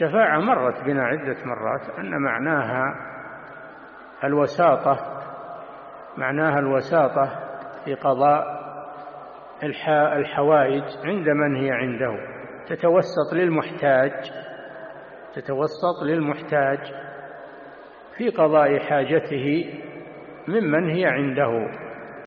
الشفاعة مرت بنا عدة مرات أن معناها الوساطة في قضاء الحوائج عند من هي عنده، تتوسط للمحتاج في قضاء حاجته ممن هي عنده.